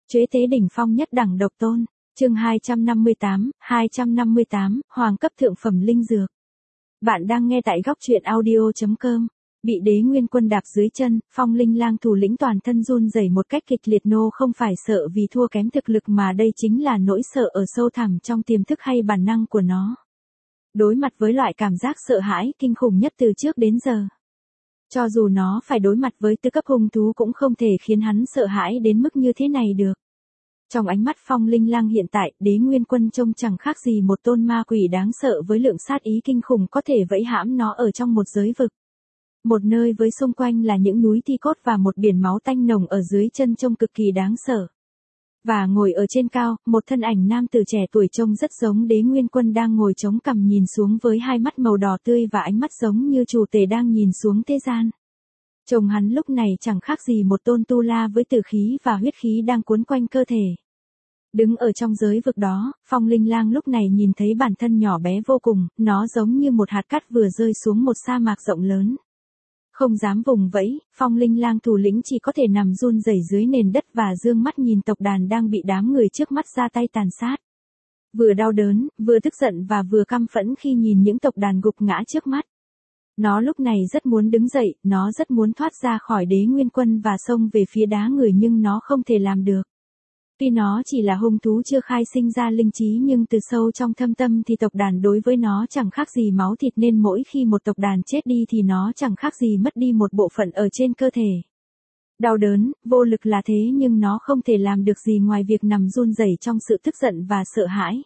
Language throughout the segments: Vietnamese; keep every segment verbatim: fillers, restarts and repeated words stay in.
Chế tế đỉnh phong nhất đẳng độc tôn. Chương hai trăm năm mươi tám, hai trăm năm mươi tám, hoàng cấp thượng phẩm linh dược. Bạn đang nghe tại góc truyện audio chấm com. Bị Đế Nguyên Quân đạp dưới chân, Phong Linh Lang thủ lĩnh toàn thân run rẩy một cách kịch liệt, nô không phải sợ vì thua kém thực lực mà đây chính là nỗi sợ ở sâu thẳm trong tiềm thức hay bản năng của nó. Đối mặt với loại cảm giác sợ hãi kinh khủng nhất từ trước đến giờ. Cho dù nó phải đối mặt với tư cấp hung thú cũng không thể khiến hắn sợ hãi đến mức như thế này được. Trong ánh mắt Phong Linh Lang hiện tại, Đế Nguyên Quân trông chẳng khác gì một tôn ma quỷ đáng sợ với lượng sát ý kinh khủng có thể vẫy hãm nó ở trong một giới vực. Một nơi với xung quanh là những núi thi cốt và một biển máu tanh nồng ở dưới chân trông cực kỳ đáng sợ. Và ngồi ở trên cao, một thân ảnh nam tử trẻ tuổi trông rất giống Đế Nguyên Quân đang ngồi chống cằm nhìn xuống với hai mắt màu đỏ tươi và ánh mắt giống như chủ tể đang nhìn xuống thế gian. Trông hắn lúc này chẳng khác gì một tôn tu la với tử khí và huyết khí đang cuốn quanh cơ thể. Đứng ở trong giới vực đó, Phong Linh Lang lúc này nhìn thấy bản thân nhỏ bé vô cùng, nó giống như một hạt cát vừa rơi xuống một sa mạc rộng lớn. Không dám vùng vẫy, Phong Linh Lang thủ lĩnh chỉ có thể nằm run rẩy dưới nền đất và dương mắt nhìn tộc đàn đang bị đám người trước mắt ra tay tàn sát. Vừa đau đớn, vừa tức giận và vừa căm phẫn khi nhìn những tộc đàn gục ngã trước mắt. Nó lúc này rất muốn đứng dậy, nó rất muốn thoát ra khỏi Đế Nguyên Quân và xông về phía đá người nhưng nó không thể làm được. Tuy nó chỉ là hung thú chưa khai sinh ra linh trí nhưng từ sâu trong thâm tâm thì tộc đàn đối với nó chẳng khác gì máu thịt, nên mỗi khi một tộc đàn chết đi thì nó chẳng khác gì mất đi một bộ phận ở trên cơ thể. Đau đớn, vô lực là thế nhưng nó không thể làm được gì ngoài việc nằm run rẩy trong sự tức giận và sợ hãi.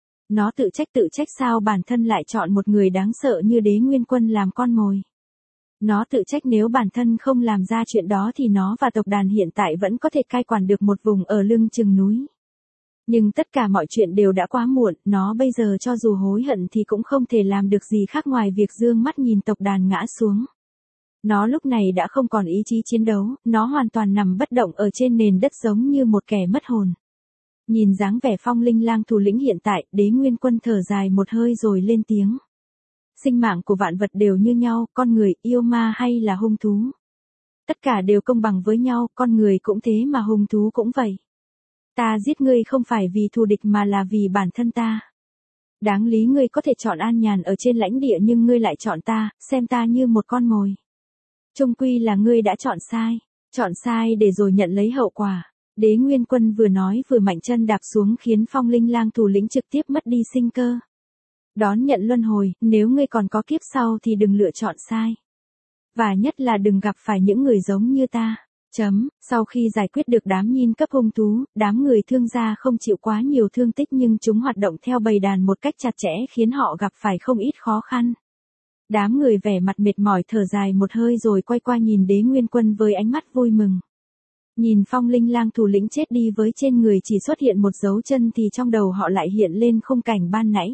Nó tự trách tự trách sao bản thân lại chọn một người đáng sợ như Đế Nguyên Quân làm con mồi. Nó tự trách nếu bản thân không làm ra chuyện đó thì nó và tộc đàn hiện tại vẫn có thể cai quản được một vùng ở lưng chừng núi. Nhưng tất cả mọi chuyện đều đã quá muộn, nó bây giờ cho dù hối hận thì cũng không thể làm được gì khác ngoài việc dương mắt nhìn tộc đàn ngã xuống. Nó lúc này đã không còn ý chí chiến đấu, nó hoàn toàn nằm bất động ở trên nền đất giống như một kẻ mất hồn. Nhìn dáng vẻ Phong Linh Lang thủ lĩnh hiện tại, Đế Nguyên Quân thở dài một hơi rồi lên tiếng. Sinh mạng của vạn vật đều như nhau, con người, yêu ma hay là hung thú. Tất cả đều công bằng với nhau, con người cũng thế mà hung thú cũng vậy. Ta giết ngươi không phải vì thù địch mà là vì bản thân ta. Đáng lý ngươi có thể chọn an nhàn ở trên lãnh địa nhưng ngươi lại chọn ta, xem ta như một con mồi. Chung quy là ngươi đã chọn sai, chọn sai để rồi nhận lấy hậu quả. Đế Nguyên Quân vừa nói vừa mạnh chân đạp xuống khiến Phong Linh Lang thủ lĩnh trực tiếp mất đi sinh cơ. Đón nhận luân hồi, nếu ngươi còn có kiếp sau thì đừng lựa chọn sai. Và nhất là đừng gặp phải những người giống như ta. Chấm, sau khi giải quyết được đám nhìn cấp hung thú, đám người thương gia không chịu quá nhiều thương tích nhưng chúng hoạt động theo bầy đàn một cách chặt chẽ khiến họ gặp phải không ít khó khăn. Đám người vẻ mặt mệt mỏi thở dài một hơi rồi quay qua nhìn Đế Nguyên Quân với ánh mắt vui mừng. Nhìn Phong Linh Lang thủ lĩnh chết đi với trên người chỉ xuất hiện một dấu chân thì trong đầu họ lại hiện lên khung cảnh ban nãy.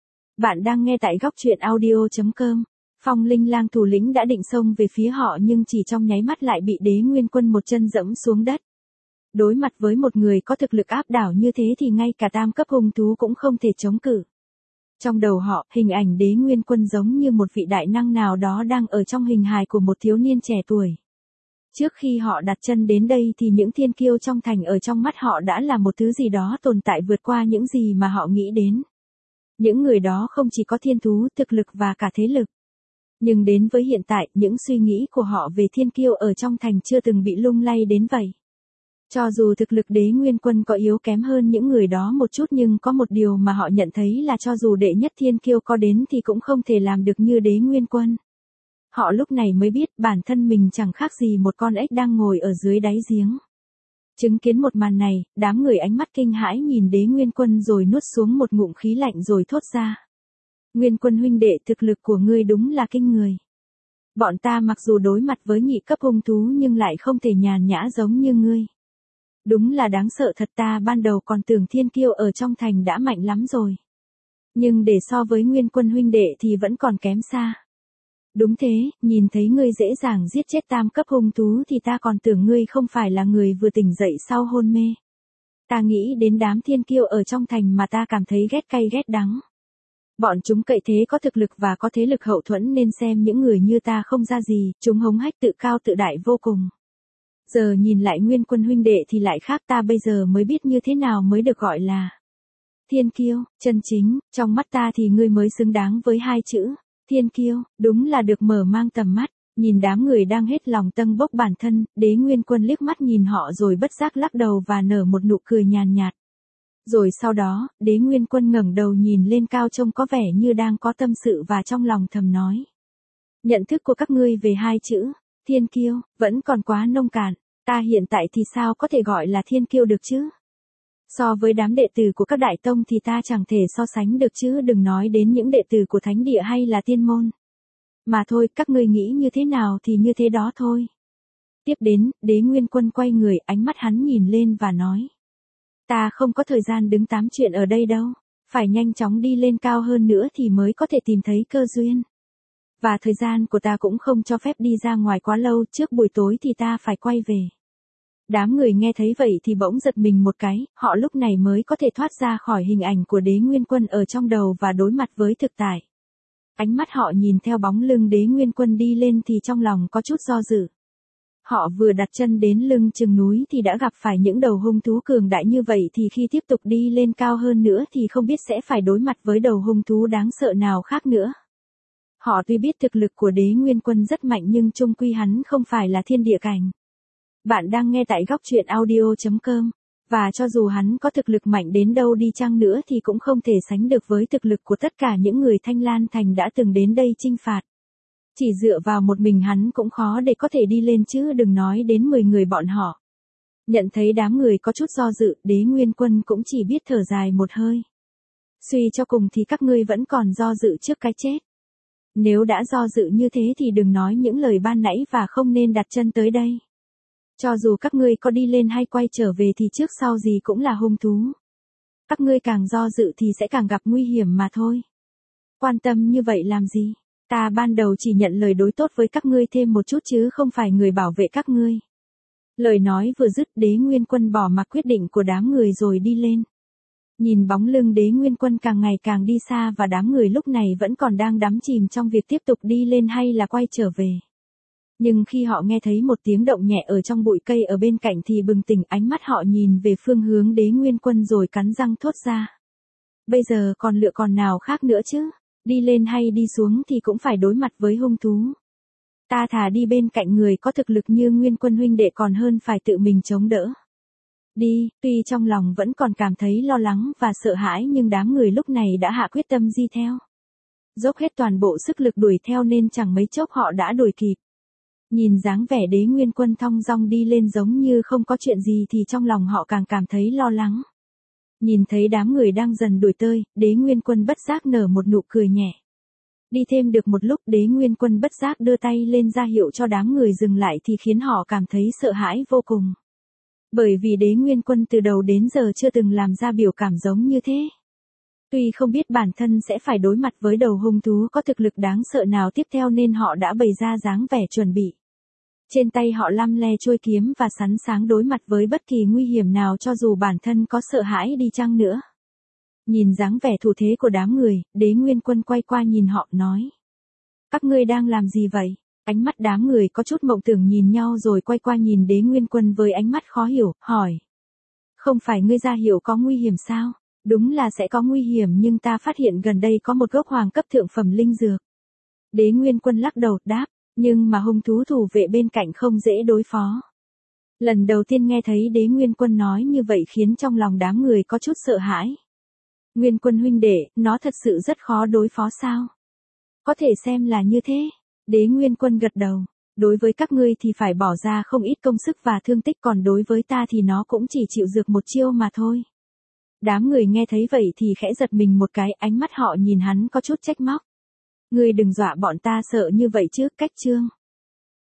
Bạn đang nghe tại góc truyện audio chấm com. Phong Linh Lang thủ lĩnh đã định xông về phía họ nhưng chỉ trong nháy mắt lại bị Đế Nguyên Quân một chân dẫm xuống đất. Đối mặt với một người có thực lực áp đảo như thế thì ngay cả tam cấp hung thú cũng không thể chống cự. Trong đầu họ, hình ảnh Đế Nguyên Quân giống như một vị đại năng nào đó đang ở trong hình hài của một thiếu niên trẻ tuổi. Trước khi họ đặt chân đến đây thì những thiên kiêu trong thành ở trong mắt họ đã là một thứ gì đó tồn tại vượt qua những gì mà họ nghĩ đến. Những người đó không chỉ có thiên thú, thực lực và cả thế lực. Nhưng đến với hiện tại, những suy nghĩ của họ về thiên kiêu ở trong thành chưa từng bị lung lay đến vậy. Cho dù thực lực Đế Nguyên Quân có yếu kém hơn những người đó một chút nhưng có một điều mà họ nhận thấy là cho dù đệ nhất thiên kiêu có đến thì cũng không thể làm được như Đế Nguyên Quân. Họ lúc này mới biết bản thân mình chẳng khác gì một con ếch đang ngồi ở dưới đáy giếng. Chứng kiến một màn này, đám người ánh mắt kinh hãi nhìn Đế Nguyên Quân rồi nuốt xuống một ngụm khí lạnh rồi thốt ra. Nguyên Quân huynh đệ, thực lực của ngươi đúng là kinh người. Bọn ta mặc dù đối mặt với nhị cấp hung thú nhưng lại không thể nhàn nhã giống như ngươi. Đúng là đáng sợ thật, ta ban đầu còn tưởng thiên kiêu ở trong thành đã mạnh lắm rồi. Nhưng để so với Nguyên Quân huynh đệ thì vẫn còn kém xa. Đúng thế, nhìn thấy ngươi dễ dàng giết chết tam cấp hung thú thì ta còn tưởng ngươi không phải là người vừa tỉnh dậy sau hôn mê. Ta nghĩ đến đám thiên kiêu ở trong thành mà ta cảm thấy ghét cay ghét đắng. Bọn chúng cậy thế có thực lực và có thế lực hậu thuẫn nên xem những người như ta không ra gì, chúng hống hách tự cao tự đại vô cùng. Giờ nhìn lại Nguyên Quân huynh đệ thì lại khác, ta bây giờ mới biết như thế nào mới được gọi là thiên kiêu, chân chính, trong mắt ta thì ngươi mới xứng đáng với hai chữ, thiên kiêu, đúng là được mở mang tầm mắt. Nhìn đám người đang hết lòng tâng bốc bản thân, Đế Nguyên Quân liếc mắt nhìn họ rồi bất giác lắc đầu và nở một nụ cười nhàn nhạt. Rồi sau đó, Đế Nguyên Quân ngẩng đầu nhìn lên cao trông có vẻ như đang có tâm sự và trong lòng thầm nói. Nhận thức của các ngươi về hai chữ, thiên kiêu, vẫn còn quá nông cạn, ta hiện tại thì sao có thể gọi là thiên kiêu được chứ? So với đám đệ tử của các đại tông thì ta chẳng thể so sánh được chứ đừng nói đến những đệ tử của thánh địa hay là tiên môn. Mà thôi, các ngươi nghĩ như thế nào thì như thế đó thôi. Tiếp đến, Đế Nguyên Quân quay người, ánh mắt hắn nhìn lên và nói. Ta không có thời gian đứng tám chuyện ở đây đâu, phải nhanh chóng đi lên cao hơn nữa thì mới có thể tìm thấy cơ duyên. Và thời gian của ta cũng không cho phép đi ra ngoài quá lâu, trước buổi tối thì ta phải quay về. Đám người nghe thấy vậy thì bỗng giật mình một cái, họ lúc này mới có thể thoát ra khỏi hình ảnh của Đế Nguyên Quân ở trong đầu và đối mặt với thực tại. Ánh mắt họ nhìn theo bóng lưng Đế Nguyên Quân đi lên thì trong lòng có chút do dự. Họ vừa đặt chân đến lưng chừng núi thì đã gặp phải những đầu hung thú cường đại như vậy thì khi tiếp tục đi lên cao hơn nữa thì không biết sẽ phải đối mặt với đầu hung thú đáng sợ nào khác nữa. Họ tuy biết thực lực của Đế Nguyên Quân rất mạnh nhưng chung quy hắn không phải là thiên địa cảnh. Bạn đang nghe tại góc truyện audio chấm com. Và cho dù hắn có thực lực mạnh đến đâu đi chăng nữa thì cũng không thể sánh được với thực lực của tất cả những người Thanh Lan Thành đã từng đến đây chinh phạt. Chỉ dựa vào một mình hắn cũng khó để có thể đi lên chứ đừng nói đến mười người bọn họ. Nhận thấy đám người có chút do dự, Đế Nguyên Quân cũng chỉ biết thở dài một hơi. Suy cho cùng thì các ngươi vẫn còn do dự trước cái chết. Nếu đã do dự như thế thì đừng nói những lời ban nãy và không nên đặt chân tới đây. Cho dù các ngươi có đi lên hay quay trở về thì trước sau gì cũng là hung thú. Các ngươi càng do dự thì sẽ càng gặp nguy hiểm mà thôi. Quan tâm như vậy làm gì? Ta ban đầu chỉ nhận lời đối tốt với các ngươi thêm một chút chứ không phải người bảo vệ các ngươi. Lời nói vừa dứt, Đế Nguyên Quân bỏ mặc quyết định của đám người rồi đi lên. Nhìn bóng lưng Đế Nguyên Quân càng ngày càng đi xa và đám người lúc này vẫn còn đang đắm chìm trong việc tiếp tục đi lên hay là quay trở về. Nhưng khi họ nghe thấy một tiếng động nhẹ ở trong bụi cây ở bên cạnh thì bừng tỉnh, ánh mắt họ nhìn về phương hướng Đế Nguyên Quân rồi cắn răng thốt ra. Bây giờ còn lựa còn nào khác nữa chứ, đi lên hay đi xuống thì cũng phải đối mặt với hung thú. Ta thà đi bên cạnh người có thực lực như Nguyên Quân huynh đệ còn hơn phải tự mình chống đỡ. Đi, tuy trong lòng vẫn còn cảm thấy lo lắng và sợ hãi nhưng đám người lúc này đã hạ quyết tâm di theo. Dốc hết toàn bộ sức lực đuổi theo nên chẳng mấy chốc họ đã đuổi kịp. Nhìn dáng vẻ Đế Nguyên Quân thong dong đi lên giống như không có chuyện gì thì trong lòng họ càng cảm thấy lo lắng. Nhìn thấy đám người đang dần đuổi tới, Đế Nguyên Quân bất giác nở một nụ cười nhẹ. Đi thêm được một lúc Đế Nguyên Quân bất giác đưa tay lên ra hiệu cho đám người dừng lại thì khiến họ cảm thấy sợ hãi vô cùng. Bởi vì Đế Nguyên Quân từ đầu đến giờ chưa từng làm ra biểu cảm giống như thế. Tuy không biết bản thân sẽ phải đối mặt với đầu hung thú có thực lực đáng sợ nào tiếp theo nên họ đã bày ra dáng vẻ chuẩn bị. Trên tay họ lăm le chuôi kiếm và sẵn sàng đối mặt với bất kỳ nguy hiểm nào cho dù bản thân có sợ hãi đi chăng nữa. Nhìn dáng vẻ thủ thế của đám người, Đế Nguyên Quân quay qua nhìn họ nói. Các ngươi đang làm gì vậy? Ánh mắt đám người có chút mộng tưởng nhìn nhau rồi quay qua nhìn Đế Nguyên Quân với ánh mắt khó hiểu, hỏi. Không phải ngươi ra hiệu có nguy hiểm sao? Đúng là sẽ có nguy hiểm nhưng ta phát hiện gần đây có một gốc hoàng cấp thượng phẩm linh dược. Đế Nguyên Quân lắc đầu, đáp, nhưng mà hung thú thủ vệ bên cạnh không dễ đối phó. Lần đầu tiên nghe thấy Đế Nguyên Quân nói như vậy khiến trong lòng đám người có chút sợ hãi. Nguyên Quân huynh đệ, nó thật sự rất khó đối phó sao? Có thể xem là như thế. Đế Nguyên Quân gật đầu. Đối với các ngươi thì phải bỏ ra không ít công sức và thương tích còn đối với ta thì nó cũng chỉ chịu dược một chiêu mà thôi. Đám người nghe thấy vậy thì khẽ giật mình một cái, ánh mắt họ nhìn hắn có chút trách móc. Ngươi đừng dọa bọn ta sợ như vậy chứ, cách chương.